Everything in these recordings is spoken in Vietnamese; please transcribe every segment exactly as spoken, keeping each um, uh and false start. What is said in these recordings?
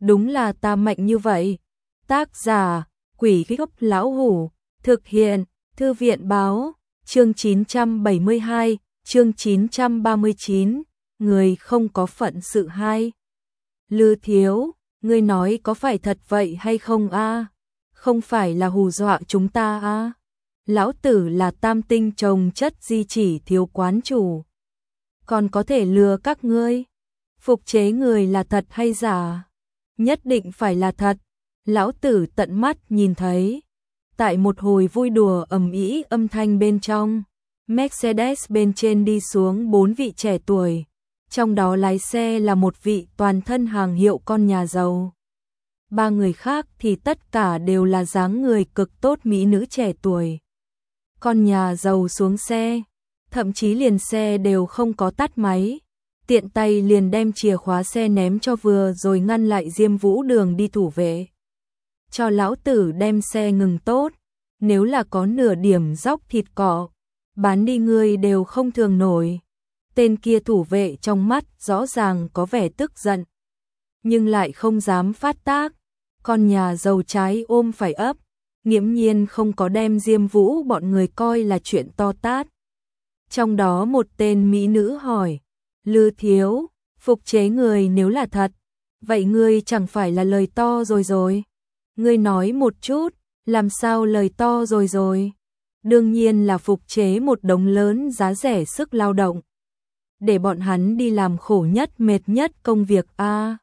đúng là ta mạnh như vậy. Tác giả, Quỷ Gốc Lão Hủ, thực hiện, Thư viện Báo, chương chín trăm bảy mươi hai, chương chín trăm ba mươi chín, người không có phận sự hai. Lư Thiếu, ngươi nói có phải thật vậy hay không a? Không phải là hù dọa chúng ta a? Lão tử là tam tinh trồng chất di chỉ thiếu quán chủ, còn có thể lừa các ngươi? Phục chế người là thật hay giả? Nhất định phải là thật. Lão tử tận mắt nhìn thấy. Tại một hồi vui đùa ầm ĩ âm thanh bên trong, Mercedes bên trên đi xuống bốn vị trẻ tuổi, trong đó lái xe là một vị toàn thân hàng hiệu con nhà giàu. Ba người khác thì tất cả đều là dáng người cực tốt mỹ nữ trẻ tuổi. Con nhà giàu xuống xe, thậm chí liền xe đều không có tắt máy, tiện tay liền đem chìa khóa xe ném cho vừa rồi ngăn lại Diêm Vũ đường đi thủ vệ. Cho lão tử đem xe ngừng tốt, nếu là có nửa điểm dóc thịt cọ, bán đi ngươi đều không thường nổi. Tên kia thủ vệ trong mắt rõ ràng có vẻ tức giận, nhưng lại không dám phát tác. Con nhà giàu trái ôm phải ấp, nghiễm nhiên không có đem Diêm Vũ bọn người coi là chuyện to tát. Trong đó một tên mỹ nữ hỏi, Lư Thiếu, phục chế người nếu là thật, vậy ngươi chẳng phải là lời to rồi rồi? Ngươi nói một chút, làm sao lời to rồi rồi? Đương nhiên là phục chế một đống lớn giá rẻ sức lao động, để bọn hắn đi làm khổ nhất mệt nhất công việc a. À.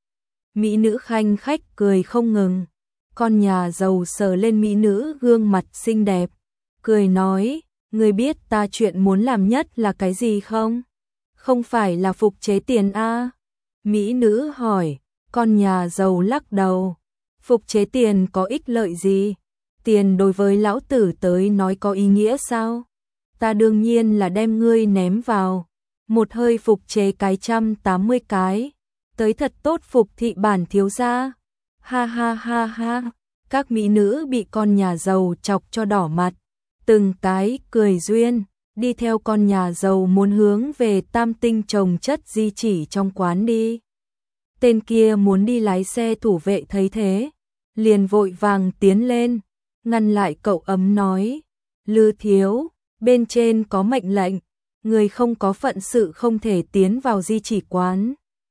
Mỹ nữ khanh khách cười không ngừng. Con nhà giàu sờ lên mỹ nữ gương mặt xinh đẹp, cười nói, ngươi biết ta chuyện muốn làm nhất là cái gì không? Không phải là phục chế tiền a? À? Mỹ nữ hỏi. Con nhà giàu lắc đầu. Phục chế tiền có ích lợi gì? Tiền đối với lão tử tới nói có ý nghĩa sao? Ta đương nhiên là đem ngươi ném vào, một hơi phục chế cái trăm tám mươi cái, tới thật tốt phục thị bản thiếu gia. Ha ha ha ha, các mỹ nữ bị con nhà giàu chọc cho đỏ mặt, từng cái cười duyên, đi theo con nhà giàu muốn hướng về tam tinh trồng chất di chỉ trong quán đi. Tên kia muốn đi lái xe thủ vệ thấy thế, liền vội vàng tiến lên, ngăn lại cậu ấm nói, Lư Thiếu, bên trên có mệnh lệnh, người không có phận sự không thể tiến vào di chỉ quán.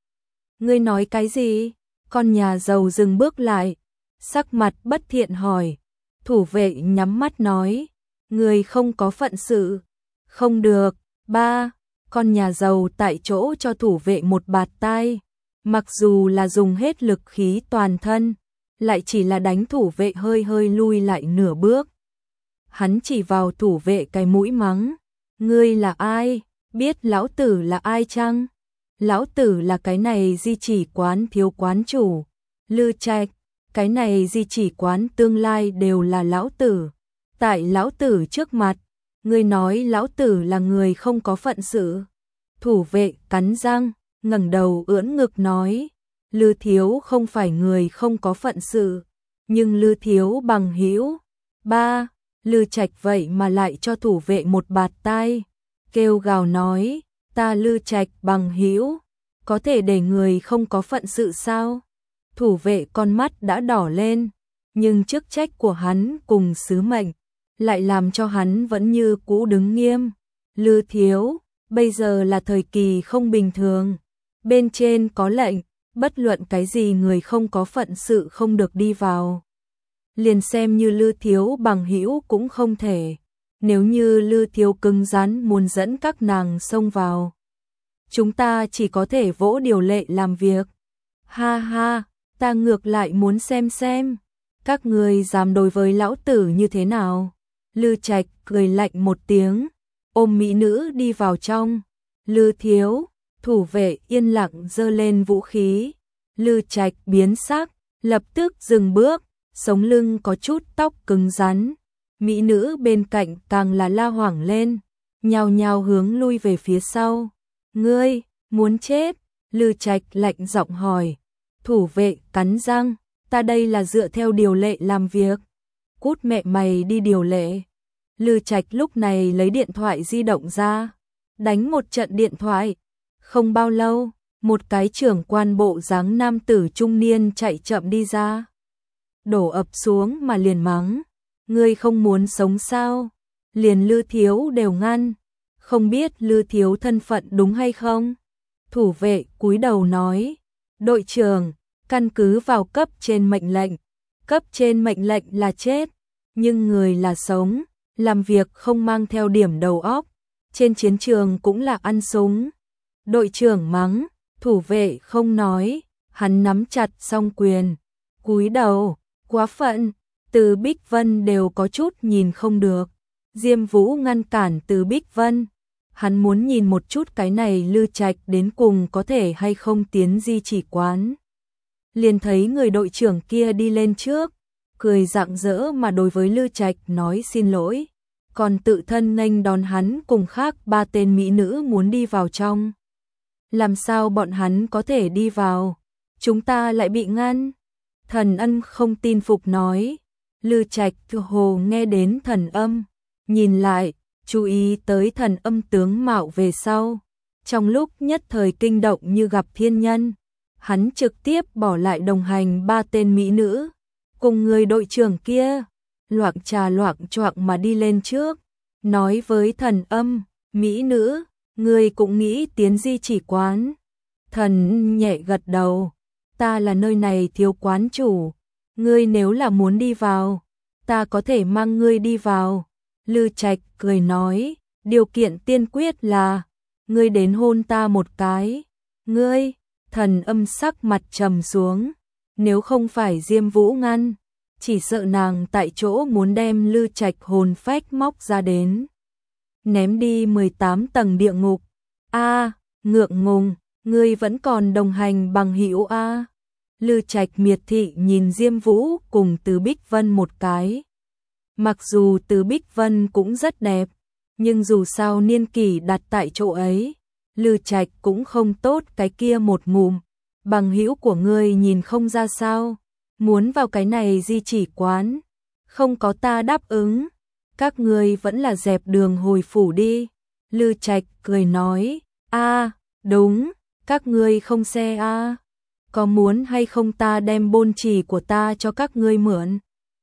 Ngươi nói cái gì? Con nhà giàu dừng bước lại, sắc mặt bất thiện hỏi. Thủ vệ nhắm mắt nói, người không có phận sự. Không được. Ba, con nhà giàu tại chỗ cho thủ vệ một bạt tai, mặc dù là dùng hết lực khí toàn thân, lại chỉ là đánh thủ vệ hơi hơi lui lại nửa bước. Hắn chỉ vào thủ vệ cái mũi mắng, ngươi là ai? Biết lão tử là ai chăng? Lão tử là cái này di chỉ quán thiếu quán chủ, Lư Trạch, cái này di chỉ quán tương lai đều là lão tử. Tại lão tử trước mặt, ngươi nói lão tử là người không có phận sự. Thủ vệ cắn răng, ngẩng đầu ưỡn ngực nói, Lư Thiếu không phải người không có phận sự, nhưng Lư Thiếu bằng hữu. Ba, Lư Trạch vậy mà lại cho thủ vệ một bạt tai, kêu gào nói, ta Lư Trạch bằng hữu, có thể để người không có phận sự sao? Thủ vệ con mắt đã đỏ lên, nhưng chức trách của hắn cùng sứ mệnh lại làm cho hắn vẫn như cũ đứng nghiêm. Lư Thiếu, bây giờ là thời kỳ không bình thường, bên trên có lệnh, bất luận cái gì người không có phận sự không được đi vào. Liền xem như Lư Thiếu bằng hữu cũng không thể. Nếu như Lư Thiếu cứng rắn muốn dẫn các nàng xông vào, chúng ta chỉ có thể vỗ điều lệ làm việc. Ha ha, ta ngược lại muốn xem xem, các người dám đối với lão tử như thế nào. Lư Trạch cười lạnh một tiếng, ôm mỹ nữ đi vào trong. Lư Thiếu, thủ vệ yên lặng giơ lên vũ khí. Lư Trạch biến sắc, lập tức dừng bước, sống lưng có chút tóc cứng rắn. Mỹ nữ bên cạnh càng là la hoảng lên, nhào nhào hướng lui về phía sau. Ngươi, muốn chết? Lư Trạch lạnh giọng hỏi. Thủ vệ cắn răng, ta đây là dựa theo điều lệ làm việc. Cút mẹ mày đi điều lệ. Lư Trạch lúc này lấy điện thoại di động ra, đánh một trận điện thoại. Không bao lâu, một cái trưởng quan bộ dáng nam tử trung niên chạy chậm đi ra. Đổ ập xuống mà liền mắng, ngươi không muốn sống sao? Liền Lư Thiếu đều ngăn, không biết Lư Thiếu thân phận đúng hay không? Thủ vệ cúi đầu nói, đội trưởng, căn cứ vào cấp trên mệnh lệnh, cấp trên mệnh lệnh là chết, nhưng người là sống, làm việc không mang theo điểm đầu óc, trên chiến trường cũng là ăn súng. Đội trưởng mắng, thủ vệ không nói, hắn nắm chặt song quyền, cúi đầu, quá phận, Từ Bích Vân đều có chút nhìn không được. Diêm Vũ ngăn cản Từ Bích Vân, hắn muốn nhìn một chút cái này Lư Trạch đến cùng có thể hay không tiến di chỉ quán. Liền thấy người đội trưởng kia đi lên trước, cười rạng rỡ mà đối với Lư Trạch nói xin lỗi, còn tự thân nghênh đón hắn cùng khác ba tên mỹ nữ muốn đi vào trong. Làm sao bọn hắn có thể đi vào? Chúng ta lại bị ngăn. Thần Ân không tin phục nói. Lư Trạch tựa hồ nghe đến thần âm, nhìn lại, chú ý tới thần âm tướng mạo về sau. Trong lúc nhất thời kinh động như gặp thiên nhân, hắn trực tiếp bỏ lại đồng hành ba tên mỹ nữ, cùng người đội trưởng kia, loạng trà loạng choạng mà đi lên trước, nói với thần âm, mỹ nữ, ngươi cũng nghĩ tiến di chỉ quán. Thần nhẹ gật đầu, ta là nơi này thiếu quán chủ, ngươi nếu là muốn đi vào, ta có thể mang ngươi đi vào. Lư Trạch cười nói, điều kiện tiên quyết là, ngươi đến hôn ta một cái. Ngươi, thần âm sắc mặt trầm xuống, nếu không phải Diêm Vũ ngăn, chỉ sợ nàng tại chỗ muốn đem Lư Trạch hồn phách móc ra đến. Ném đi mười tám tầng địa ngục. A, ngượng ngùng, ngươi vẫn còn đồng hành bằng hữu a. Lư Trạch miệt thị nhìn Diêm Vũ cùng Từ Bích Vân một cái. Mặc dù Từ Bích Vân cũng rất đẹp, nhưng dù sao niên kỷ đặt tại chỗ ấy, Lư Trạch cũng không tốt cái kia một ngụm. Bằng hữu của ngươi nhìn không ra sao, muốn vào cái này di chỉ quán, không có ta đáp ứng, các ngươi vẫn là dẹp đường hồi phủ đi. Lư Trạch cười nói, a, đúng, các ngươi không xe a, có muốn hay không ta đem bôn chỉ của ta cho các ngươi mượn?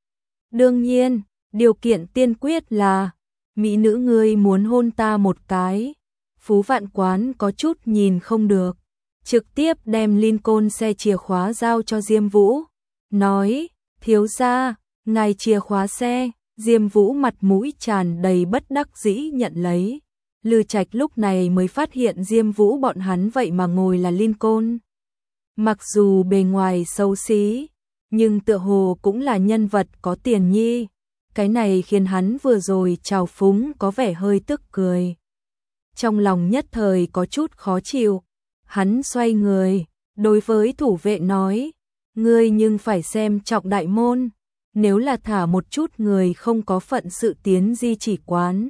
Đương nhiên, điều kiện tiên quyết là, mỹ nữ ngươi muốn hôn ta một cái. Phú Vạn Quán có chút nhìn không được, trực tiếp đem Lincoln xe chìa khóa giao cho Diêm Vũ, nói, thiếu gia, ngài chìa khóa xe. Diêm Vũ mặt mũi tràn đầy bất đắc dĩ nhận lấy. Lư Trạch lúc này mới phát hiện Diêm Vũ bọn hắn vậy mà ngồi là Lincoln. Mặc dù bề ngoài xấu xí, nhưng tựa hồ cũng là nhân vật có tiền nhi. Cái này khiến hắn vừa rồi trào phúng có vẻ hơi tức cười. Trong lòng nhất thời có chút khó chịu, hắn xoay người, đối với thủ vệ nói, ngươi nhưng phải xem trọng đại môn, nếu là thả một chút người không có phận sự tiến di chỉ quán.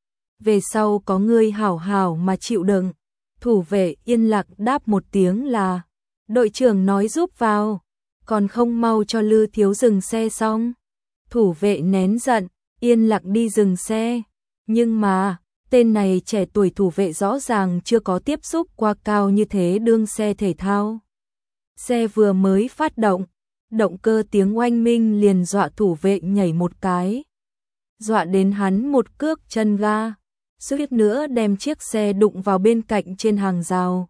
Về sau có ngươi hảo hảo mà chịu đựng. Thủ vệ yên lặng đáp một tiếng là, đội trưởng nói giúp vào, còn không mau cho Lư Thiếu dừng xe xong. Thủ vệ nén giận, yên lặng đi dừng xe, nhưng mà, tên này trẻ tuổi thủ vệ rõ ràng chưa có tiếp xúc qua cao như thế đương xe thể thao. Xe vừa mới phát động, động cơ tiếng oanh minh liền dọa thủ vệ nhảy một cái. Dọa đến hắn một cước chân ga, suýt nữa đem chiếc xe đụng vào bên cạnh trên hàng rào.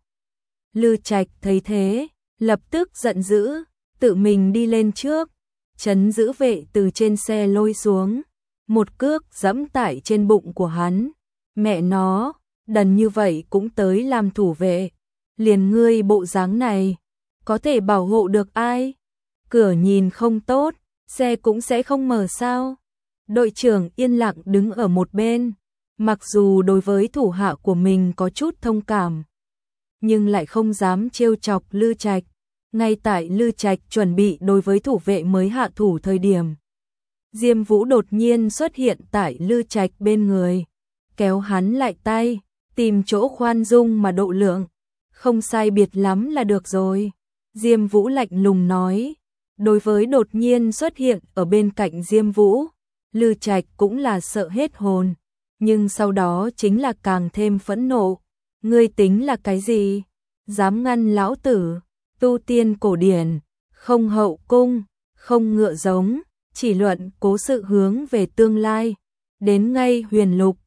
Lư Trạch thấy thế, lập tức giận dữ, tự mình đi lên trước, trấn giữ vệ từ trên xe lôi xuống, một cước giẫm tại trên bụng của hắn. Mẹ nó, đần như vậy cũng tới làm thủ vệ, liền ngươi bộ dáng này, có thể bảo hộ được ai? Cửa nhìn không tốt, xe cũng sẽ không mở sao? Đội trưởng yên lặng đứng ở một bên, mặc dù đối với thủ hạ của mình có chút thông cảm, nhưng lại không dám trêu chọc Lư Trạch. Ngay tại Lư Trạch chuẩn bị đối với thủ vệ mới hạ thủ thời điểm, Diêm Vũ đột nhiên xuất hiện tại Lư Trạch bên người, kéo hắn lại tay, tìm chỗ khoan dung mà độ lượng, không sai biệt lắm là được rồi. Diêm Vũ lạnh lùng nói, đối với đột nhiên xuất hiện ở bên cạnh Diêm Vũ, Lư Trạch cũng là sợ hết hồn, nhưng sau đó chính là càng thêm phẫn nộ. Ngươi tính là cái gì? dám ngăn lão tử, tu tiên cổ điển, không hậu cung, không ngựa giống, chỉ luận cố sự hướng về tương lai. Đến ngay huyền lục,